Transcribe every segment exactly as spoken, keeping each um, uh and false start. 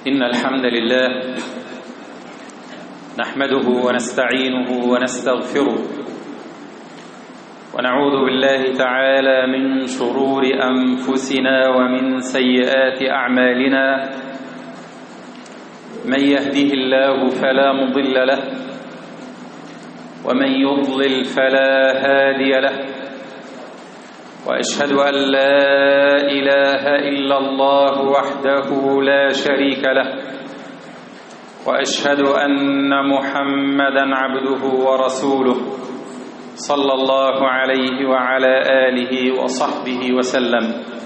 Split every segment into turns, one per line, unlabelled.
إن الحمد لله نحمده ونستعينه ونستغفره ونعوذ بالله تعالى من شرور أنفسنا ومن سيئات أعمالنا. من يهده الله فلا مضل له ومن يضلل فلا هادي له، وأشهد أن لا إله إلا الله وحده لا شريك له، وأشهد أن محمدًا عبده ورسوله صلى الله عليه وعلى آله وصحبه وسلم.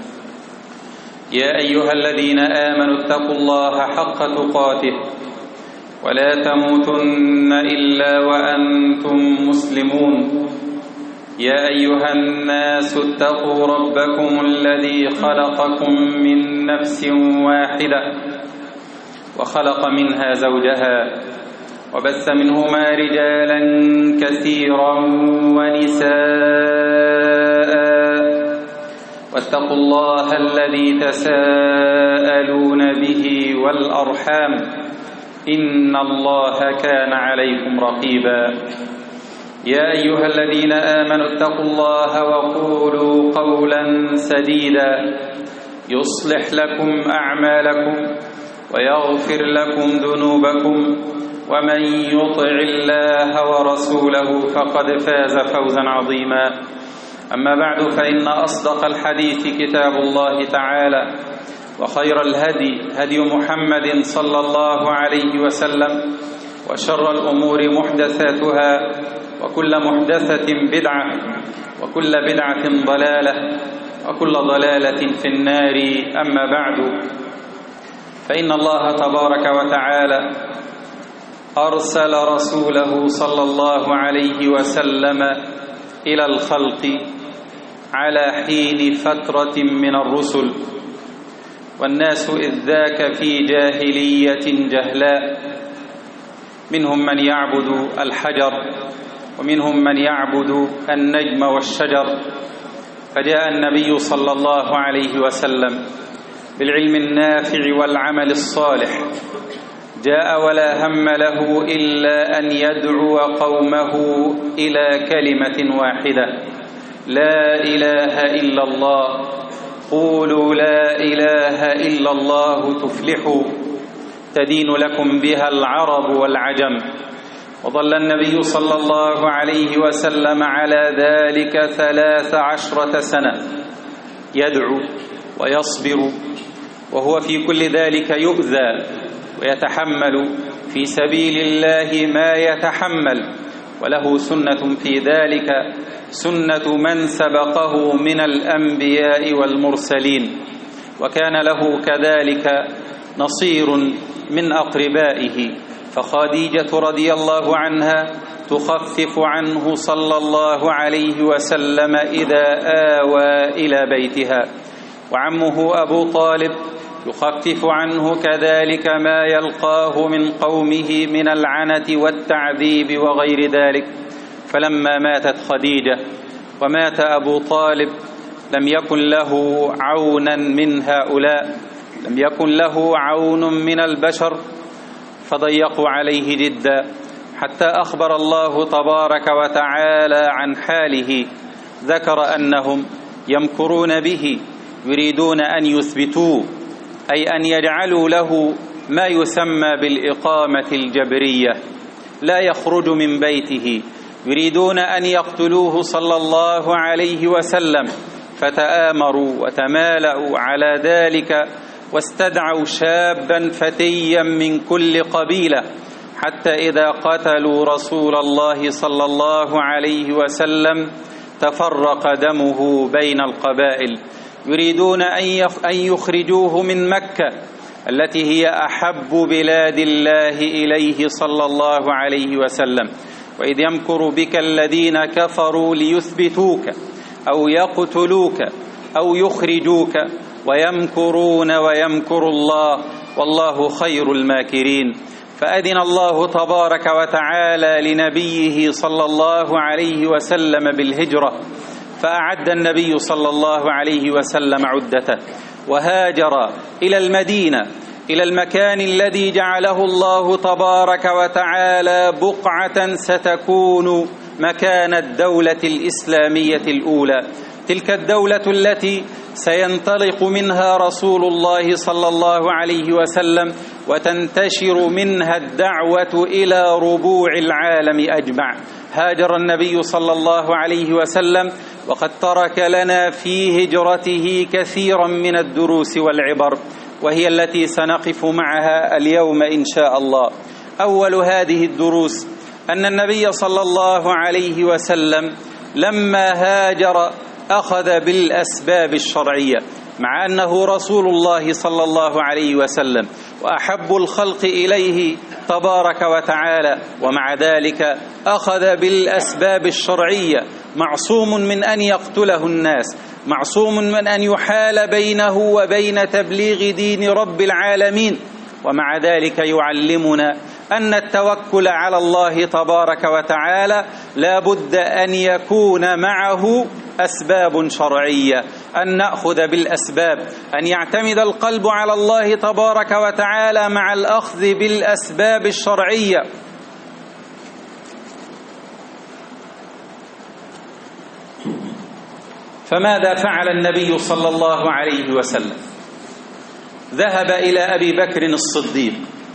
يا أيها الذين آمنوا اتقوا الله حق تقاته ولا تموتن إلا وأنتم مسلمون. يا أيها الناس اتقوا ربكم الذي خلقكم من نفس واحدة وخلق منها زوجها وبث منهما رجالا كثيرا ونساء، واتقوا الله الذي تساءلون به والأرحام إن الله كان عليكم رقيبا. يا أيها الذين آمنوا اتقوا الله وقولوا قولا سديدا يصلح لكم أعمالكم ويغفر لكم ذنوبكم، ومن يطع الله ورسوله فقد فاز فوزا عظيما. أما بعد، فإن أصدق الحديث كتاب الله تعالى، وخير الهدي هدي محمد صلى الله عليه وسلم، وشر الأمور محدثاتها، وكل محدثة بدعة، وكل بدعة ضلالة، وكل ضلالة في النار. أما بعد، فإن الله تبارك وتعالى أرسل رسوله صلى الله عليه وسلم إلى الخلق على حين فترة من الرسل، والناس إذ ذاك في جاهلية جهلاء، منهم من يعبد الحجر ومنهم من يعبد النجم والشجر. فجاء النبي صلى الله عليه وسلم بالعلم النافع والعمل الصالح، جاء ولا هم له إلا أن يدعو قومه إلى كلمة واحدة: لا إله إلا الله. قولوا لا إله إلا الله تفلحوا، تدين لكم بها العرب والعجم. وظل النبي صلى الله عليه وسلم على ذلك ثلاث عشرة سنة يدعو ويصبر، وهو في كل ذلك يؤذى ويتحمل في سبيل الله ما يتحمل، وله سنة في ذلك سنة من سبقه من الأنبياء والمرسلين، وكان له كذلك نصير من أقربائه. فخديجة رضي الله عنها تخفف عنه صلى الله عليه وسلم إذا آوى إلى بيتها، وعمه أبو طالب يخفف عنه كذلك ما يلقاه من قومه من العنة والتعذيب وغير ذلك. فلما ماتت خديجة ومات أبو طالب لم يكن له عونا من هؤلاء، لم يكن له عون من البشر، فضيقوا عليه جدا، حتى أخبر الله تبارك وتعالى عن حاله. ذكر أنهم يمكرون به، يريدون أن يثبتوه، أي أن يجعلوا له ما يسمى بالإقامة الجبرية، لا يخرج من بيته، يريدون أن يقتلوه صلى الله عليه وسلم. فتآمروا وتمالأوا على ذلك، واستدعوا شابا فتيا من كل قبيلة، حتى إذا قتلوا رسول الله صلى الله عليه وسلم تفرق دمه بين القبائل، يريدون أن يخرجوه من مكة التي هي أحب بلاد الله إليه صلى الله عليه وسلم. وإذ يمكر بك الذين كفروا ليثبتوك أو يقتلوك أو يخرجوك ويمكرون ويمكر الله والله خير الماكرين. فأذن الله تبارك وتعالى لنبيه صلى الله عليه وسلم بالهجرة، فأعد النبي صلى الله عليه وسلم عدته وهاجر إلى المدينة إلى المكان الذي جعله الله تبارك وتعالى بقعة ستكون مكان الدولة الإسلامية الأولى، تلك الدولة التي سينطلق منها رسول الله صلى الله عليه وسلم وتنتشر منها الدعوة إلى ربوع العالم أجمع. هاجر النبي صلى الله عليه وسلم وقد ترك لنا في هجرته كثيرا من الدروس والعبر، وهي التي سنقف معها اليوم إن شاء الله. أول هذه الدروس أن النبي صلى الله عليه وسلم لما هاجر أخذ بالأسباب الشرعية، مع أنه رسول الله صلى الله عليه وسلم وأحب الخلق إليه تبارك وتعالى، ومع ذلك أخذ بالأسباب الشرعية، معصوم من أن يقتله الناس، معصوم من أن يحال بينه وبين تبليغ دين رب العالمين، ومع ذلك يعلمنا أن التوكل على الله تبارك وتعالى لا بد أن يكون معه أسباب شرعية، أن نأخذ بالأسباب، أن يعتمد القلب على الله تبارك وتعالى مع الأخذ بالأسباب الشرعية. فماذا فعل النبي صلى الله عليه وسلم؟ ذهب إلى أبي بكر الصديق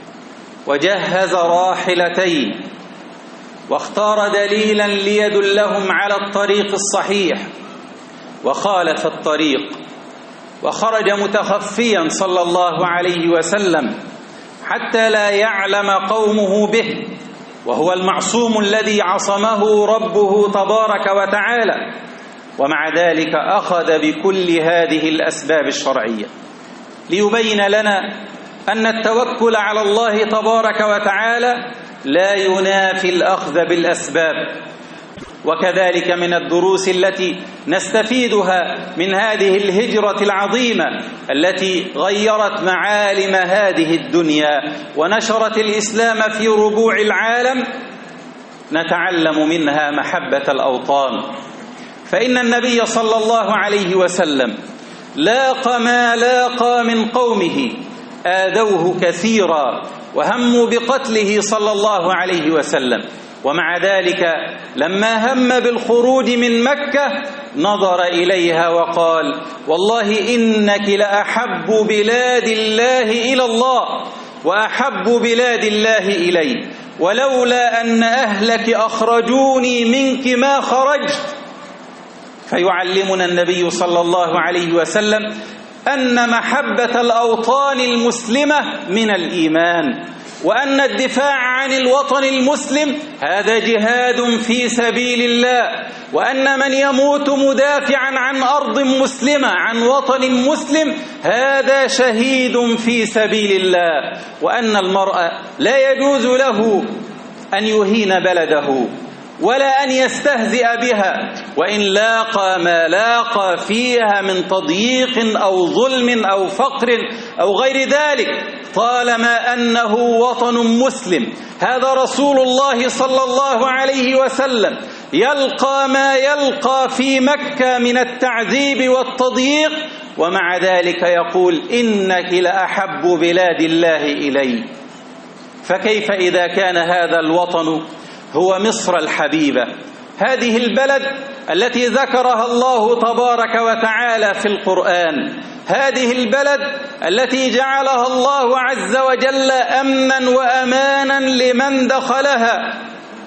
وجهز راحلتين واختار دليلا ليدلهم على الطريق الصحيح، وخالف الطريق وخرج متخفيا صلى الله عليه وسلم حتى لا يعلم قومه به، وهو المعصوم الذي عصمه ربه تبارك وتعالى، ومع ذلك أخذ بكل هذه الأسباب الشرعية ليبين لنا أن التوكل على الله تبارك وتعالى لا ينافي الأخذ بالأسباب. وكذلك من الدروس التي نستفيدها من هذه الهجرة العظيمة التي غيرت معالم هذه الدنيا ونشرت الإسلام في ربوع العالم، نتعلم منها محبة الأوطان. فإن النبي صلى الله عليه وسلم لاقى ما لاقى من قومه، آذوه كثيرا وهموا بقتله صلى الله عليه وسلم، ومع ذلك لما هم بالخروج من مكة نظر إليها وقال: والله إنك لأحب بلاد الله إلى الله وأحب بلاد الله إلي، ولولا أن أهلك أخرجوني منك ما خرجت. فيعلمنا النبي صلى الله عليه وسلم أن محبة الأوطان المسلمة من الإيمان، وأن الدفاع عن الوطن المسلم هذا جهاد في سبيل الله، وأن من يموت مدافعا عن أرض مسلمة عن وطن مسلم هذا شهيد في سبيل الله، وأن المرء لا يجوز له أن يهين بلده ولا أن يستهزئ بها، وإن لاقى ما لاقى فيها من تضييق أو ظلم أو فقر أو غير ذلك، طالما أنه وطن مسلم. هذا رسول الله صلى الله عليه وسلم يلقى ما يلقى في مكة من التعذيب والتضييق، ومع ذلك يقول: إنك لأحب بلاد الله إلي. فكيف إذا كان هذا الوطن هو مصر الحبيبة، هذه البلد التي ذكرها الله تبارك وتعالى في القرآن، هذه البلد التي جعلها الله عز وجل أمنا وأمانا لمن دخلها،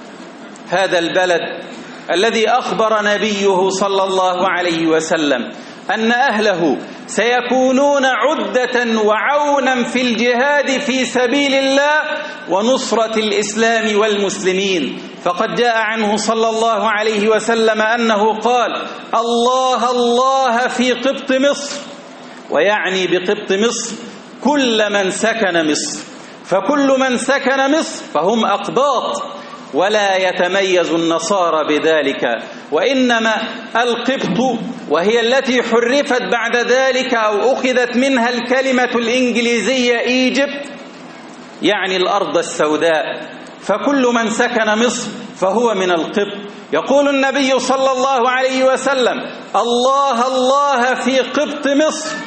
هذا البلد الذي أخبر نبيه صلى الله عليه وسلم أن أهله سيكونون عدة وعونا في الجهاد في سبيل الله ونصرة الإسلام والمسلمين. فقد جاء عنه صلى الله عليه وسلم أنه قال: الله الله في قبط مصر، ويعني بقبط مصر كل من سكن مصر، فكل من سكن مصر فهم أقباط، ولا يتميز النصارى بذلك، وإنما القبط وهي التي حرفت بعد ذلك أو أخذت منها الكلمة الإنجليزية إيجيبت، يعني الأرض السوداء، فكل من سكن مصر فهو من القبط. يقول النبي صلى الله عليه وسلم: الله الله في قبط مصر،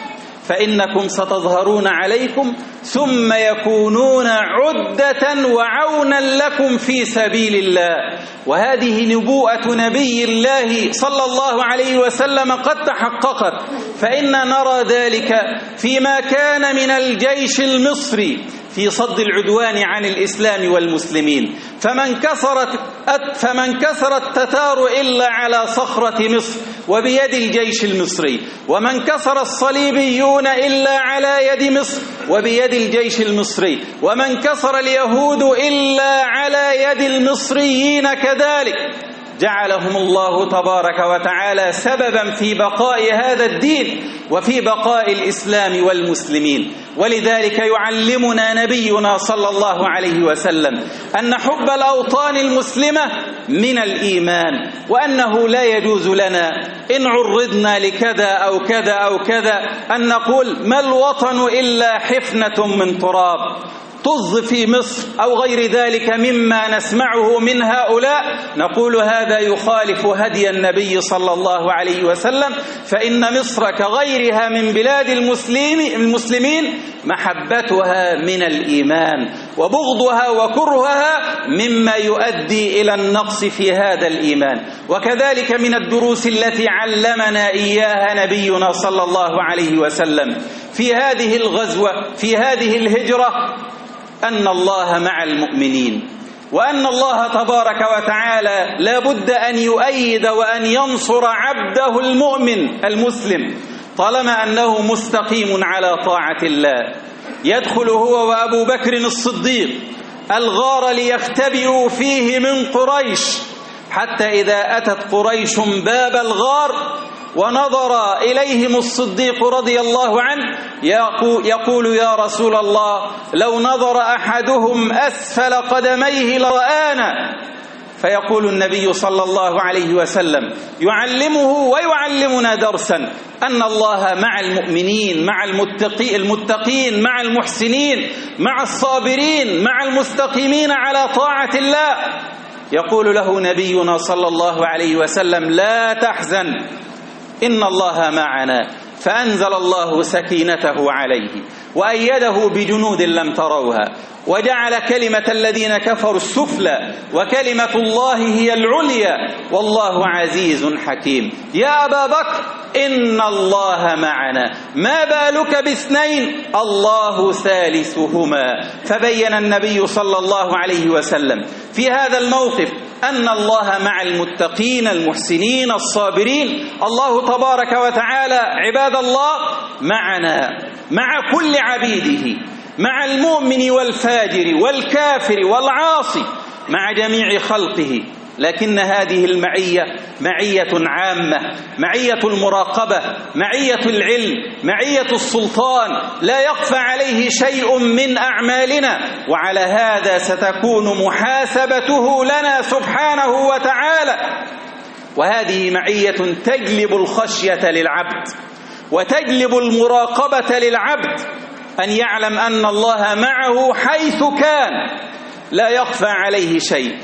فإنكم ستظهرون عليكم ثم يكونون عدة وعونا لكم في سبيل الله. وهذه نبوءة نبي الله صلى الله عليه وسلم قد تحققت، فإن نرى ذلك فيما كان من الجيش المصري في صد العدوان عن الإسلام والمسلمين، فمن كسرت فمن كسر التتار إلا على صخرة مصر وبيد الجيش المصري، ومن كسر الصليبيون إلا على يد مصر وبيد الجيش المصري، ومن كسر اليهود إلا على يد المصريين كذلك. جعلهم الله تبارك وتعالى سببا في بقاء هذا الدين وفي بقاء الإسلام والمسلمين. ولذلك يعلمنا نبينا صلى الله عليه وسلم أن حب الأوطان المسلمة من الإيمان، وأنه لا يجوز لنا إن عرضنا لكذا أو كذا أو كذا أن نقول ما الوطن إلا حفنة من تراب طز في مصر أو غير ذلك مما نسمعه من هؤلاء. نقول هذا يخالف هدي النبي صلى الله عليه وسلم، فإن مصر كغيرها من بلاد المسلمين محبتها من الإيمان، وبغضها وكرهها مما يؤدي إلى النقص في هذا الإيمان. وكذلك من الدروس التي علمنا إياها نبينا صلى الله عليه وسلم في هذه الغزوة في هذه الهجرة أن الله مع المؤمنين، وأن الله تبارك وتعالى لا بد أن يؤيد وأن ينصر عبده المؤمن المسلم طالما أنه مستقيم على طاعة الله. يدخل هو وأبو بكر الصديق الغار ليختبئوا فيه من قريش، حتى إذا أتت قريش باب الغار ونظر إليهم الصديق رضي الله عنه يقول يا رسول الله لو نظر أحدهم أسفل قدميه لرآنا. فيقول النبي صلى الله عليه وسلم يعلمه ويعلمنا درسا أن الله مع المؤمنين، مع المتقي المتقين، مع المحسنين، مع الصابرين، مع المستقيمين على طاعة الله. يقول له نبينا صلى الله عليه وسلم لا تحزن إن الله معنا، فأنزل الله سكينته عليه وأيده بجنود لم تروها وجعل كلمة الذين كفروا السفلى وكلمة الله هي العليا والله عزيز حكيم. يا أبا بكر إن الله معنا، ما بالك باثنين الله ثالثهما. فبين النبي صلى الله عليه وسلم في هذا الموقف أن الله مع المتقين المحسنين الصابرين. الله تبارك وتعالى عباد الله معنا، مع كل عبيده، مع المؤمن والفاجر والكافر والعاصي، مع جميع خلقه. لكن هذه المعية معية عامة، معية المراقبة، معية العلم، معية السلطان، لا يخفى عليه شيء من أعمالنا، وعلى هذا ستكون محاسبته لنا سبحانه وتعالى. وهذه معية تجلب الخشية للعبد وتجلب المراقبة للعبد، أن يعلم أن الله معه حيث كان، لا يخفى عليه شيء.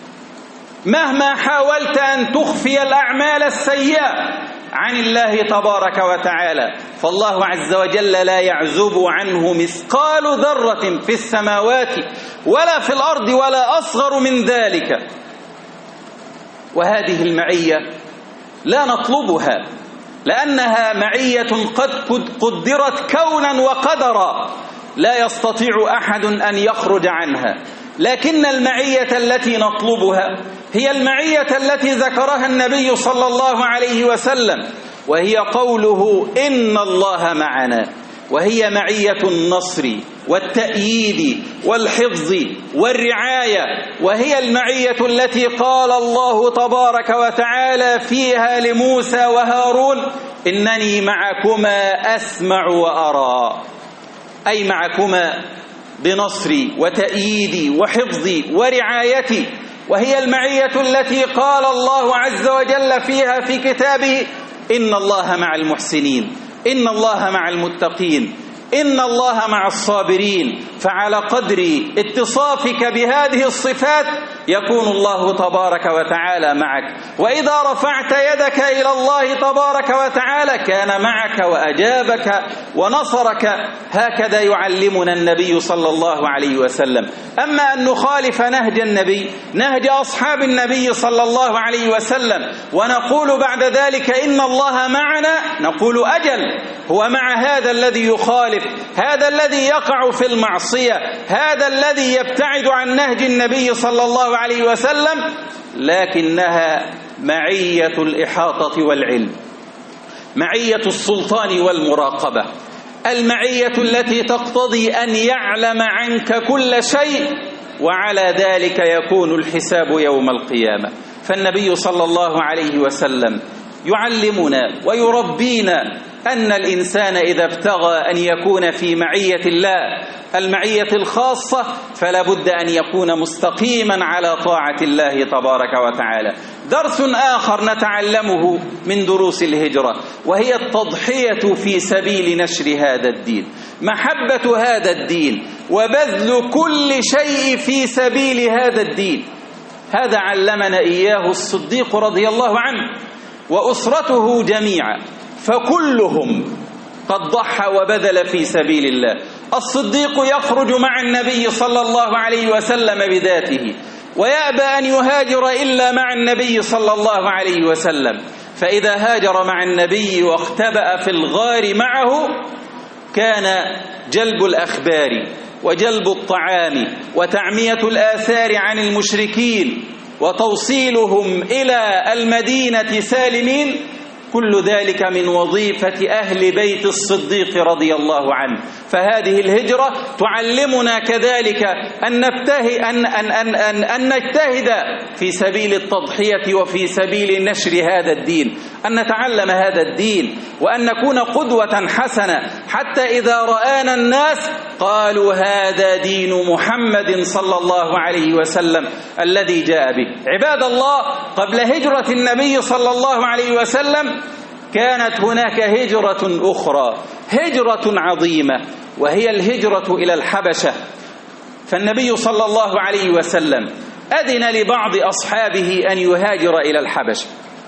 مهما حاولت أن تخفي الأعمال السيئة عن الله تبارك وتعالى فالله عز وجل لا يعزب عنه مثقال ذرة في السماوات ولا في الأرض ولا أصغر من ذلك. وهذه المعية لا نطلبها لأنها معية قد قدرت كونا وقدرا، لا يستطيع أحد أن يخرج عنها. لكن المعية التي نطلبها هي المعية التي ذكرها النبي صلى الله عليه وسلم، وهي قوله إن الله معنا، وهي معية النصر والتأييد والحفظ والرعاية، وهي المعية التي قال الله تبارك وتعالى فيها لموسى وهارون إنني معكما أسمع وأرى، أي معكما بنصري وتأييدي وحفظي ورعايتي. وهي المعية التي قال الله عز وجل فيها في كتابه إن الله مع المحسنين، إن الله مع المتقين، إن الله مع الصابرين. فعلى قدر اتصافك بهذه الصفات يكون الله تبارك وتعالى معك، وإذا رفعت يدك إلى الله تبارك وتعالى كان معك وأجابك ونصرك. هكذا يعلمنا النبي صلى الله عليه وسلم. أما أن نخالف نهج النبي، نهج أصحاب النبي صلى الله عليه وسلم، ونقول بعد ذلك إن الله معنا، نقول أجل، هو مع هذا الذي يخالف، هذا الذي يقع في المعصية، هذا الذي يبتعد عن نهج النبي صلى الله عليه وسلم، لكنها معية الإحاطة والعلم، معية السلطان والمراقبة، المعية التي تقتضي أن يعلم عنك كل شيء، وعلى ذلك يكون الحساب يوم القيامة. فالنبي صلى الله عليه وسلم يعلمنا ويربينا أن الإنسان إذا ابتغى أن يكون في معية الله، المعية الخاصة، فلا بد أن يكون مستقيما على طاعة الله تبارك وتعالى. درس آخر نتعلمه من دروس الهجرة، وهي التضحية في سبيل نشر هذا الدين، محبة هذا الدين وبذل كل شيء في سبيل هذا الدين. هذا علمنا إياه الصديق رضي الله عنه وأسرته جميعا، فكلهم قد ضحى وبذل في سبيل الله. الصديق يخرج مع النبي صلى الله عليه وسلم بذاته، ويأبى أن يهاجر إلا مع النبي صلى الله عليه وسلم، فإذا هاجر مع النبي واختبأ في الغار معه كان جلب الأخبار وجلب الطعام وتعمية الآثار عن المشركين وتوصيلهم إلى المدينة سالمين، كل ذلك من وظيفة أهل بيت الصديق رضي الله عنه. فهذه الهجرة تعلمنا كذلك أن نبتهي أن, أن, أن, أن, أن نجتهد في سبيل التضحية وفي سبيل نشر هذا الدين، أن نتعلم هذا الدين، وأن نكون قدوة حسنة، حتى إذا رآنا الناس قالوا هذا دين محمد صلى الله عليه وسلم الذي جاء به. عباد الله، قبل هجرة النبي صلى الله عليه وسلم كانت هناك هجرة أخرى، هجرة عظيمة، وهي الهجرة إلى الحبشة. فالنبي صلى الله عليه وسلم أذن لبعض أصحابه أن يهاجر إلى الحبشة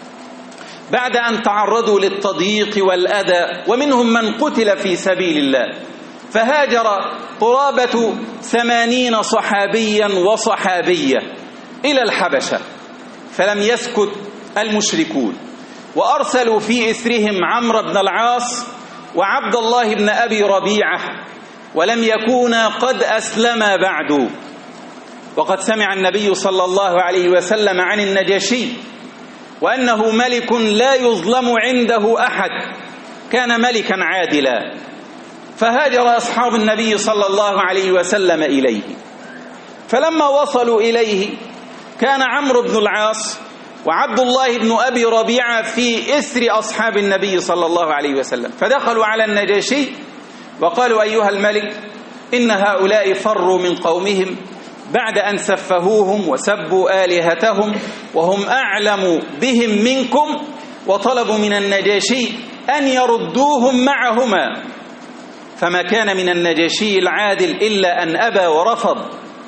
بعد أن تعرضوا للتضييق والأذى، ومنهم من قتل في سبيل الله. فهاجر قرابة ثمانين صحابيا وصحابية إلى الحبشة، فلم يسكت المشركون، وأرسلوا في إثرهم عمرو بن العاص وعبد الله بن أبي ربيعة، ولم يكونا قد أسلما بعد. وقد سمع النبي صلى الله عليه وسلم عن النجاشي وأنه ملك لا يظلم عنده أحد، كان ملكا عادلا. فهاجر أصحاب النبي صلى الله عليه وسلم إليه، فلما وصلوا إليه كان عمرو بن العاص وعبد الله بن أبي ربيعة في إثر أصحاب النبي صلى الله عليه وسلم، فدخلوا على النجاشي وقالوا أيها الملك، إن هؤلاء فروا من قومهم بعد أن سفهوهم وسبوا آلهتهم، وهم أعلم بهم منكم، وطلبوا من النجاشي أن يردوهم معهما. فما كان من النجاشي العادل إلا أن أبى ورفض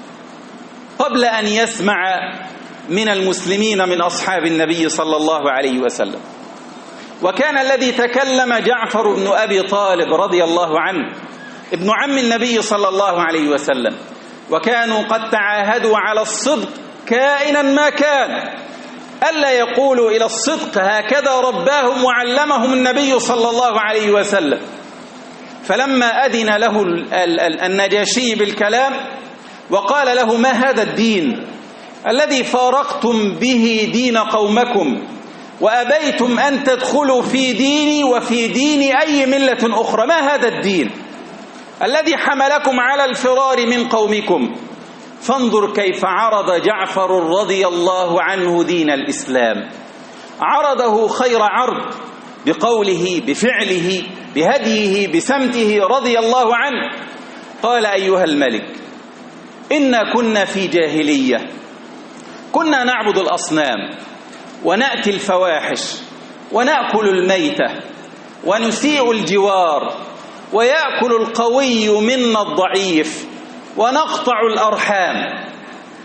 قبل أن يسمع من المسلمين من أصحاب النبي صلى الله عليه وسلم. وكان الذي تكلم جعفر بن أبي طالب رضي الله عنه، ابن عم النبي صلى الله عليه وسلم، وكانوا قد تعاهدوا على الصدق كائنا ما كان، ألا يقولوا إلى الصدق، هكذا رباهم وعلمهم النبي صلى الله عليه وسلم. فلما أذن له النجاشي بالكلام وقال له ما هذا الدين الذي فارقتم به دين قومكم وأبيتم أن تدخلوا في ديني وفي دين أي ملة أخرى، ما هذا الدين الذي حملكم على الفرار من قومكم؟ فانظر كيف عرض جعفر رضي الله عنه دين الإسلام، عرضه خير عرض بقوله بفعله بهديه بسمته رضي الله عنه. قال أيها الملك، إنا كنا في جاهلية، كنا نعبد الأصنام ونأتي الفواحش ونأكل الميتة ونسيء الجوار، ويأكل القوي منا الضعيف ونقطع الأرحام.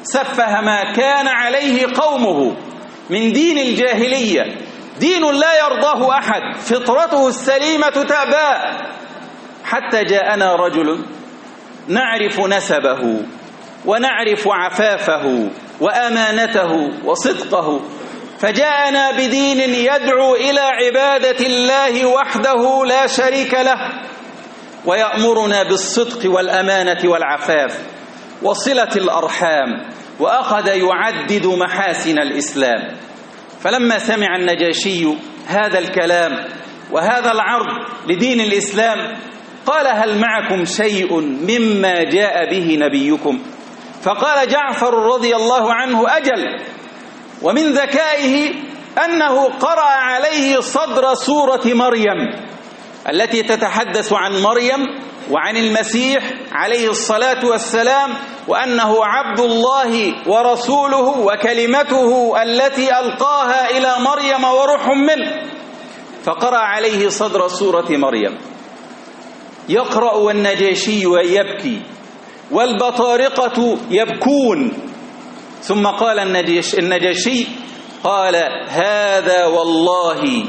سفه ما كان عليه قومه من دين الجاهلية، دين لا يرضاه أحد، فطرته السليمة تأباه، حتى جاءنا رجل نعرف نسبه ونعرف عفافه وأمانته وصدقه، فجاءنا بدين يدعو إلى عبادة الله وحده لا شريك له، ويأمرنا بالصدق والأمانة والعفاف وصلة الأرحام، وأخذ يعدد محاسن الإسلام. فلما سمع النجاشي هذا الكلام وهذا العرض لدين الإسلام قال: هل معكم شيء مما جاء به نبيكم؟ فقال جعفر رضي الله عنه: أجل. ومن ذكائه أنه قرأ عليه صدر سورة مريم التي تتحدث عن مريم وعن المسيح عليه الصلاة والسلام، وأنه عبد الله ورسوله وكلمته التي ألقاها إلى مريم وروح منه. فقرأ عليه صدر سورة مريم، يقرأ والنجاشي يبكي والبطارقة يبكون. ثم قال النجاشي: قال: هذا والله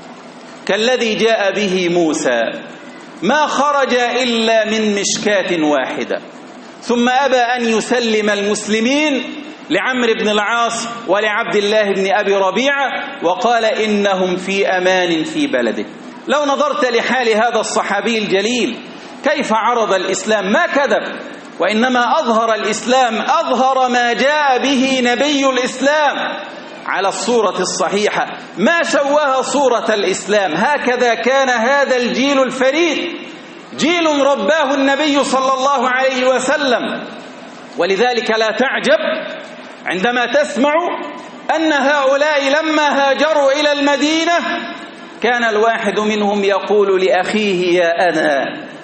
كالذي جاء به موسى، ما خرج إلا من مشكاة واحدة. ثم أبى أن يسلم المسلمين لعمرو بن العاص ولعبد الله بن أبي ربيعة، وقال: إنهم في أمان في بلده. لو نظرت لحال هذا الصحابي الجليل كيف عرض الإسلام، ما كذب، وإنما أظهر الإسلام، أظهر ما جاء به نبي الإسلام على الصورة الصحيحة، ما شوه صورة الإسلام. هكذا كان هذا الجيل الفريد، جيل رباه النبي صلى الله عليه وسلم. ولذلك لا تعجب عندما تسمع أن هؤلاء لما هاجروا إلى المدينة كان الواحد منهم يقول لأخيه: يا أنا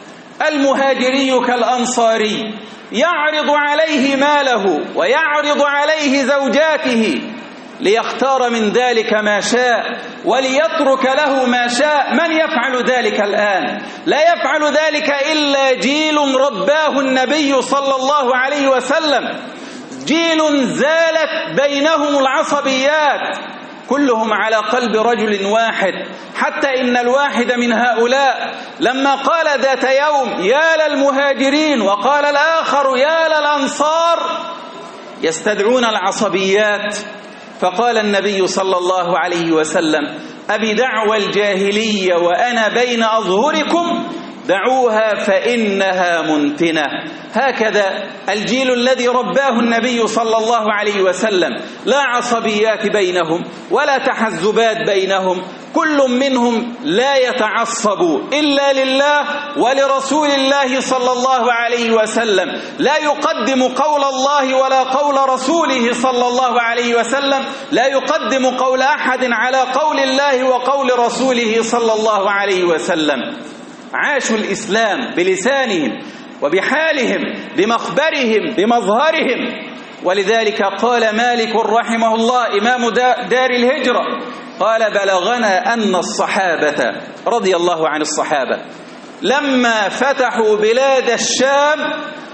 المهاجري كالأنصاري، يعرض عليه ماله ويعرض عليه زوجاته ليختار من ذلك ما شاء وليترك له ما شاء. من يفعل ذلك الآن؟ لا يفعل ذلك إلا جيل رباه النبي صلى الله عليه وسلم، جيل زالت بينهم العصبيات، كلهم على قلب رجل واحد. حتى إن الواحد من هؤلاء لما قال ذات يوم: يا للمهاجرين، وقال الآخر: يا للأنصار، يستدعون العصبيات. فقال النبي صلى الله عليه وسلم: أبي دعوى الجاهلية وأنا بين أظهركم، دعوها فإنها منتنة. هكذا الجيل الذي رباه النبي صلى الله عليه وسلم، لا عصبيات بينهم ولا تحزبات بينهم، كل منهم لا يتعصب إلا لله ولرسول الله صلى الله عليه وسلم، لا يقدم قول الله ولا قول رسوله صلى الله عليه وسلم، لا يقدم قول أحد على قول الله وقول رسوله صلى الله عليه وسلم. عاشوا الإسلام بلسانهم وبحالهم بمخبرهم بمظهرهم. ولذلك قال مالك رحمه الله إمام دار الهجرة، قال: بلغنا أن الصحابة رضي الله عن الصحابة لما فتحوا بلاد الشام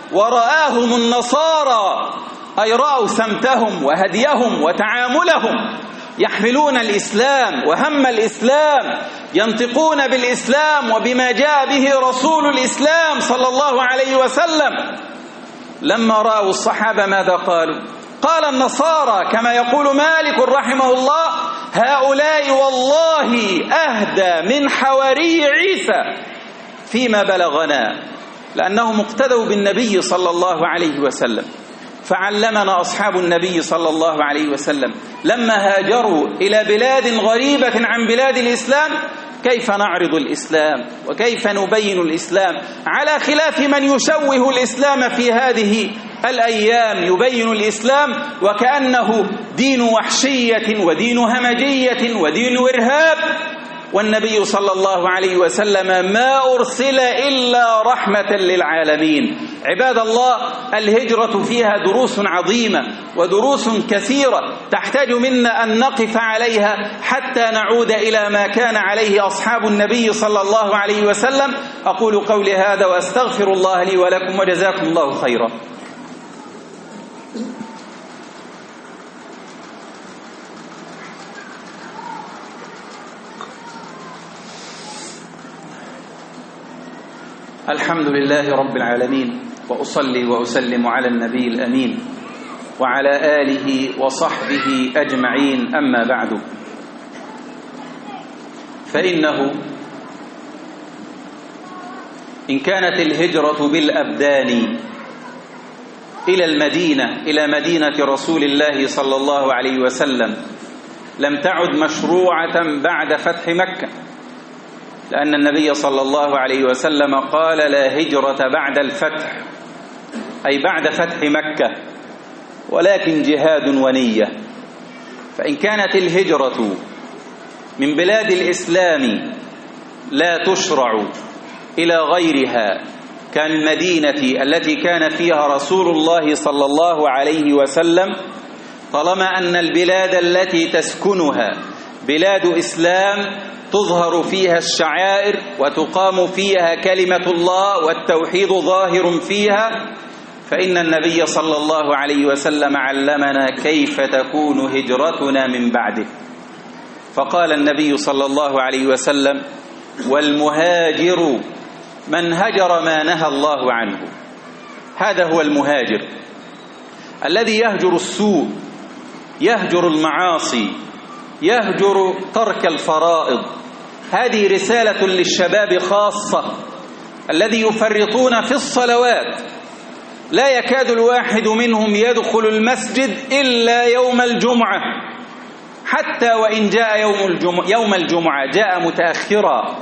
ورآهم النصارى، أي رأوا سمتهم وهديهم وتعاملهم، يحملون الإسلام وهم الإسلام، ينطقون بالإسلام وبما جاء به رسول الإسلام صلى الله عليه وسلم. لما رأوا الصحابة ماذا قالوا؟ قال النصارى كما يقول مالك رحمه الله: هؤلاء والله أهدى من حواري عيسى فيما بلغنا، لأنهم اقتدوا بالنبي صلى الله عليه وسلم. فعلمنا أصحاب النبي صلى الله عليه وسلم لما هاجروا إلى بلاد غريبة عن بلاد الإسلام كيف نعرض الإسلام وكيف نبين الإسلام، على خلاف من يشوه الإسلام في هذه الأيام، يبين الإسلام وكأنه دين وحشية ودين همجية ودين إرهاب. والنبي صلى الله عليه وسلم ما أرسل إلا رحمة للعالمين. عباد الله، الهجرة فيها دروس عظيمة ودروس كثيرة تحتاج منا أن نقف عليها حتى نعود إلى ما كان عليه أصحاب النبي صلى الله عليه وسلم. أقول قولي هذا وأستغفر الله لي ولكم، وجزاكم الله خيرا. الحمد لله رب العالمين، وأصلي وأسلم على النبي الأمين وعلى آله وصحبه أجمعين، أما بعد، فإنه إن كانت الهجرة بالأبدان إلى المدينة إلى مدينة رسول الله صلى الله عليه وسلم لم تعد مشروعة بعد فتح مكة، لأن النبي صلى الله عليه وسلم قال: لا هجرة بعد الفتح، أي بعد فتح مكة، ولكن جهاد ونية. فإن كانت الهجرة من بلاد الإسلام لا تشرع إلى غيرها كالمدينة التي كان فيها رسول الله صلى الله عليه وسلم، طالما أن البلاد التي تسكنها بلاد إسلام تظهر فيها الشعائر وتقام فيها كلمة الله والتوحيد ظاهر فيها، فإن النبي صلى الله عليه وسلم علمنا كيف تكون هجرتنا من بعده. فقال النبي صلى الله عليه وسلم: والمهاجر من هجر ما نهى الله عنه. هذا هو المهاجر الذي يهجر السوء، يهجر المعاصي، يهجر ترك الفرائض. هذه رسالة للشباب خاصة الذي يفرطون في الصلوات، لا يكاد الواحد منهم يدخل المسجد إلا يوم الجمعة، حتى وإن جاء يوم الجمعة, يوم الجمعة جاء متأخرا.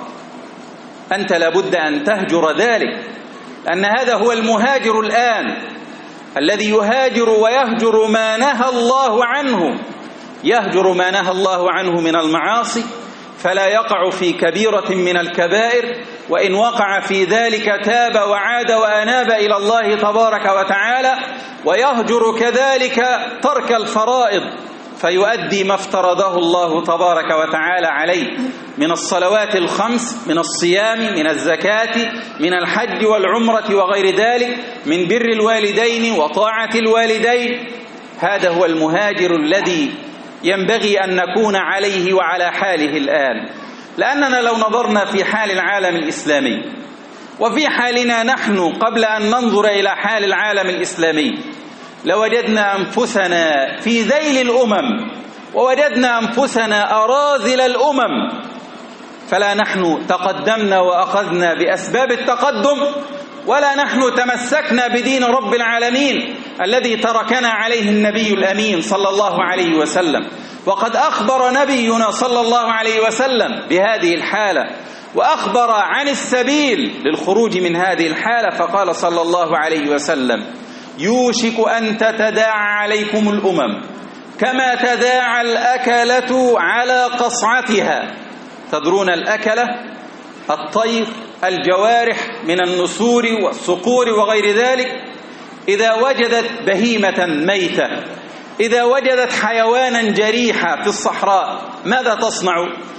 أنت لابد أن تهجر ذلك، لأن هذا هو المهاجر الآن، الذي يهاجر ويهجر ما نهى الله عنه، يهجر ما نهى الله عنه من المعاصي، فلا يقع في كبيرة من الكبائر، وإن وقع في ذلك تاب وعاد وأناب إلى الله تبارك وتعالى، ويهجر كذلك ترك الفرائض فيؤدي ما افترضه الله تبارك وتعالى عليه من الصلوات الخمس، من الصيام، من الزكاة، من الحج والعمرة وغير ذلك، من بر الوالدين وطاعة الوالدين. هذا هو المهاجر الذي ينبغي أن نكون عليه وعلى حاله الآن، لأننا لو نظرنا في حال العالم الإسلامي وفي حالنا نحن قبل أن ننظر إلى حال العالم الإسلامي لوجدنا أنفسنا في ذيل الأمم، ووجدنا أنفسنا أراذل الأمم. فلا نحن تقدمنا وأخذنا بأسباب التقدم، ولا نحن تمسكنا بدين رب العالمين الذي تركنا عليه النبي الأمين صلى الله عليه وسلم. وقد أخبر نبينا صلى الله عليه وسلم بهذه الحالة، وأخبر عن السبيل للخروج من هذه الحالة، فقال صلى الله عليه وسلم: يوشك أن تتداعى عليكم الأمم كما تداعى الأكلة على قصعتها. تدرون الأكلة؟ الطير، الجوارح من النسور والصقور وغير ذلك، إذا وجدت بهيمة ميتة، إذا وجدت حيوانا جريحا في الصحراء، ماذا تصنع؟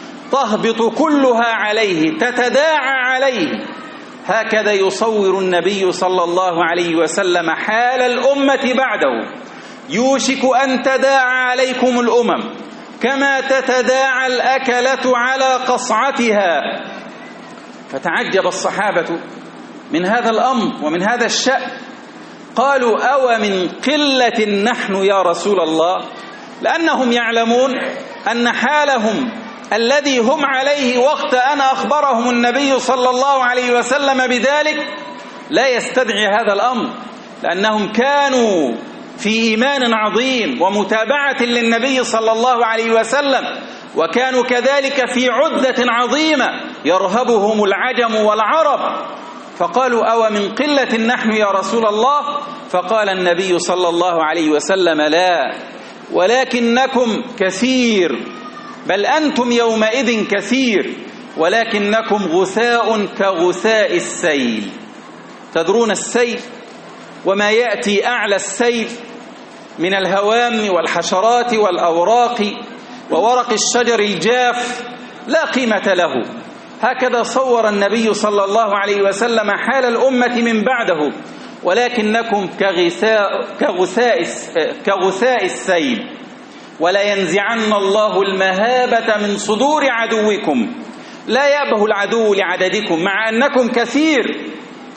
تهبط كلها عليه، تتداعى عليه. هكذا يصور النبي صلى الله عليه وسلم حال الأمة بعده: يوشك أن تداعى عليكم الأمم كما تتداعى الأكلة على قصعتها. فتعجب الصحابة من هذا الأمر ومن هذا الشأن، قالوا: أو من قلة نحن يا رسول الله؟ لأنهم يعلمون أن حالهم الذي هم عليه وقت أن أخبرهم النبي صلى الله عليه وسلم بذلك لا يستدعي هذا الأمر، لأنهم كانوا في إيمان عظيم ومتابعة للنبي صلى الله عليه وسلم، وكانوا كذلك في عدة عظيمة يرهبهم العجم والعرب. فقالوا: أو من قلة نحن يا رسول الله؟ فقال النبي صلى الله عليه وسلم: لا، ولكنكم كثير، بل أنتم يومئذ كثير، ولكنكم غثاء كغثاء السيل. تدرون السيل وما يأتي أعلى السيل من الهوام والحشرات والأوراق وورق الشجر الجاف لا قيمة له. هكذا صور النبي صلى الله عليه وسلم حال الأمة من بعده: ولكنكم كغثاء, كغثاء, كغثاء السيل، ولا ينزعن الله المهابة من صدور عدوكم. لا يأبه العدو لعددكم، مع أنكم كثير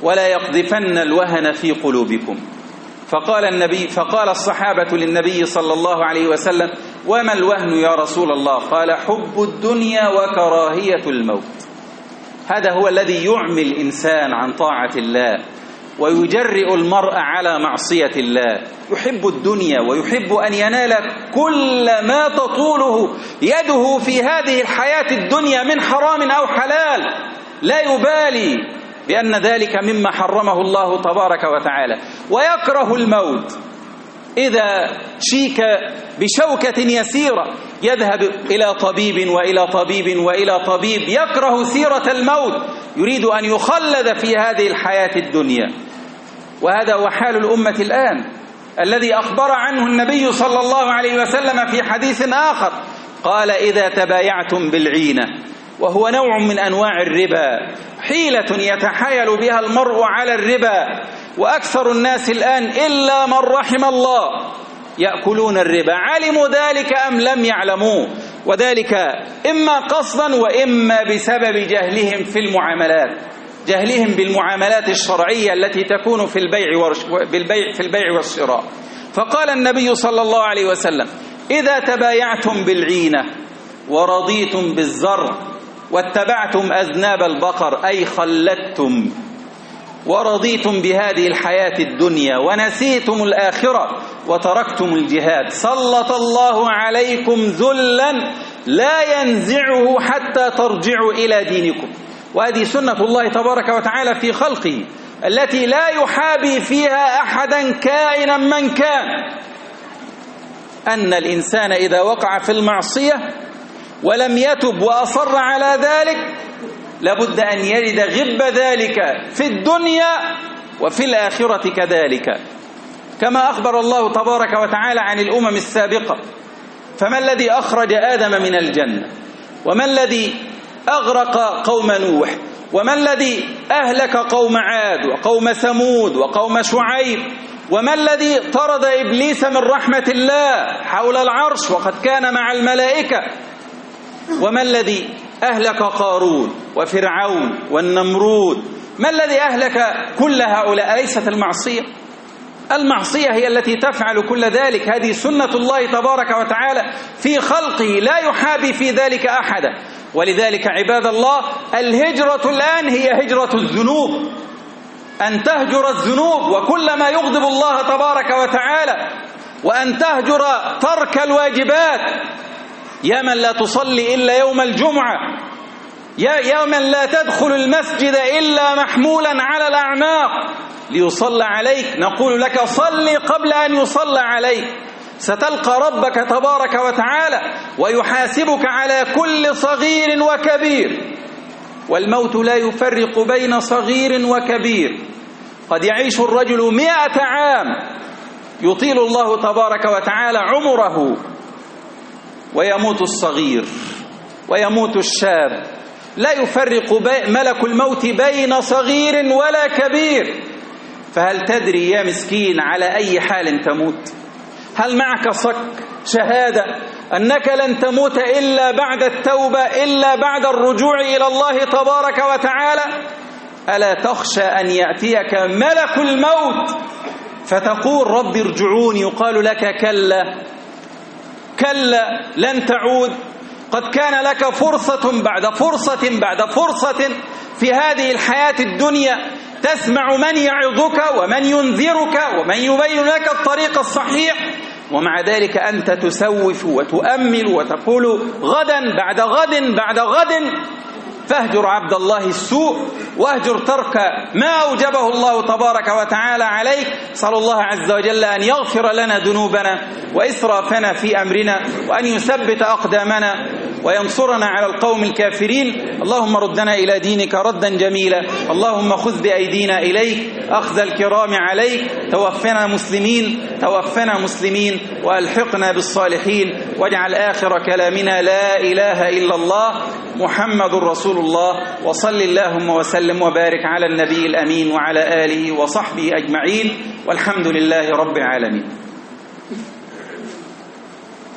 ولا يقذفن الوهن في قلوبكم. فقال النبي فقال الصحابة للنبي صلى الله عليه وسلم: وما الوهن يا رسول الله؟ قال: حب الدنيا وكراهية الموت. هذا هو الذي يعمي الإنسان عن طاعة الله ويجرئ المرء على معصية الله. يحب الدنيا ويحب أن ينال كل ما تطوله يده في هذه الحياة الدنيا من حرام أو حلال، لا يبالي بأن ذلك مما حرمه الله تبارك وتعالى. ويكره الموت، إذا شيك بشوكة يسيرة يذهب إلى طبيب وإلى طبيب وإلى طبيب، يكره سيرة الموت، يريد أن يخلد في هذه الحياة الدنيا. وهذا هو حال الأمة الآن، الذي أخبر عنه النبي صلى الله عليه وسلم في حديث آخر، قال: إذا تبايعتم بالعينة، وهو نوع من أنواع الربا، حيلة يتحايل بها المرء على الربا. وأكثر الناس الآن إلا من رحم الله يأكلون الربا، علموا ذلك أم لم يعلموه، وذلك إما قصدا وإما بسبب جهلهم في المعاملات، جهلهم بالمعاملات الشرعية التي تكون في البيع بالبيع في البيع والشراء. فقال النبي صلى الله عليه وسلم: إذا تبايعتم بالعينة ورضيتم بالزرع واتبعتم أذناب البقر، أي خلدتم ورضيتم بهذه الحياة الدنيا ونسيتم الآخرة وتركتم الجهاد، سلط الله عليكم ذلا لا ينزعه حتى ترجعوا إلى دينكم. وهذه سنة الله تبارك وتعالى في خلقه التي لا يحابي فيها أحدا كائنا من كان، أن الإنسان إذا وقع في المعصية ولم يتب وأصر على ذلك لابد أن يجد غب ذلك في الدنيا وفي الآخرة كذلك، كما أخبر الله تبارك وتعالى عن الأمم السابقة. فما الذي أخرج آدم من الجنة؟ وما الذي أغرق قوم نوح؟ وما الذي أهلك قوم عاد وقوم ثمود وقوم شعيب؟ وما الذي طرد إبليس من رحمة الله حول العرش وقد كان مع الملائكة؟ وما الذي أهلك قارون وفرعون والنمرود؟ ما الذي أهلك كل هؤلاء؟ أليست المعصية؟ المعصية هي التي تفعل كل ذلك. هذه سنة الله تبارك وتعالى في خلقه، لا يحابي في ذلك أحدا. ولذلك عباد الله، الهجرة الآن هي هجرة الذنوب، أن تهجر الذنوب وكل ما يغضب الله تبارك وتعالى، وأن تهجر ترك الواجبات. يا من لا تصلي إلا يوم الجمعة، يا يا من لا تدخل المسجد إلا محمولا على الأعناق ليصلى عليك، نقول لك صلي قبل أن يصلى عليك، ستلقى ربك تبارك وتعالى ويحاسبك على كل صغير وكبير. والموت لا يفرق بين صغير وكبير، قد يعيش الرجل مئة عام يطيل الله تبارك وتعالى عمره، ويموت الصغير ويموت الشاب، لا يفرق ملك الموت بين صغير ولا كبير. فهل تدري يا مسكين على أي حال تموت؟ هل معك صك شهادة أنك لن تموت إلا بعد التوبة، إلا بعد الرجوع إلى الله تبارك وتعالى؟ ألا تخشى أن يأتيك ملك الموت فتقول رب ارجعون، يقال لك كلا كلا لن تعود، قد كان لك فرصة بعد فرصة بعد فرصة في هذه الحياة الدنيا، تسمع من يعظك ومن ينذرك ومن يبين لك الطريق الصحيح، ومع ذلك أنت تسوف وتؤمل وتقول غدا بعد غد بعد غد. فاهجر عبد الله السوء واهجر ترك ما أوجبه الله تبارك وتعالى عليك. صلى الله عز وجل أن يغفر لنا ذنوبنا وإسرافنا في أمرنا، وأن يثبت أقدامنا وينصرنا على القوم الكافرين. اللهم ردنا إلى دينك ردا جميلا، اللهم خذ بأيدينا إليك أخذ الكرام عليك، توفنا مسلمين توفنا مسلمين وألحقنا بالصالحين، واجعل آخر كلامنا لا إله إلا الله محمد رسول الله. وصل اللهم وسلم وبارك على النبي الأمين وعلى آله وصحبه أجمعين، والحمد لله رب العالمين.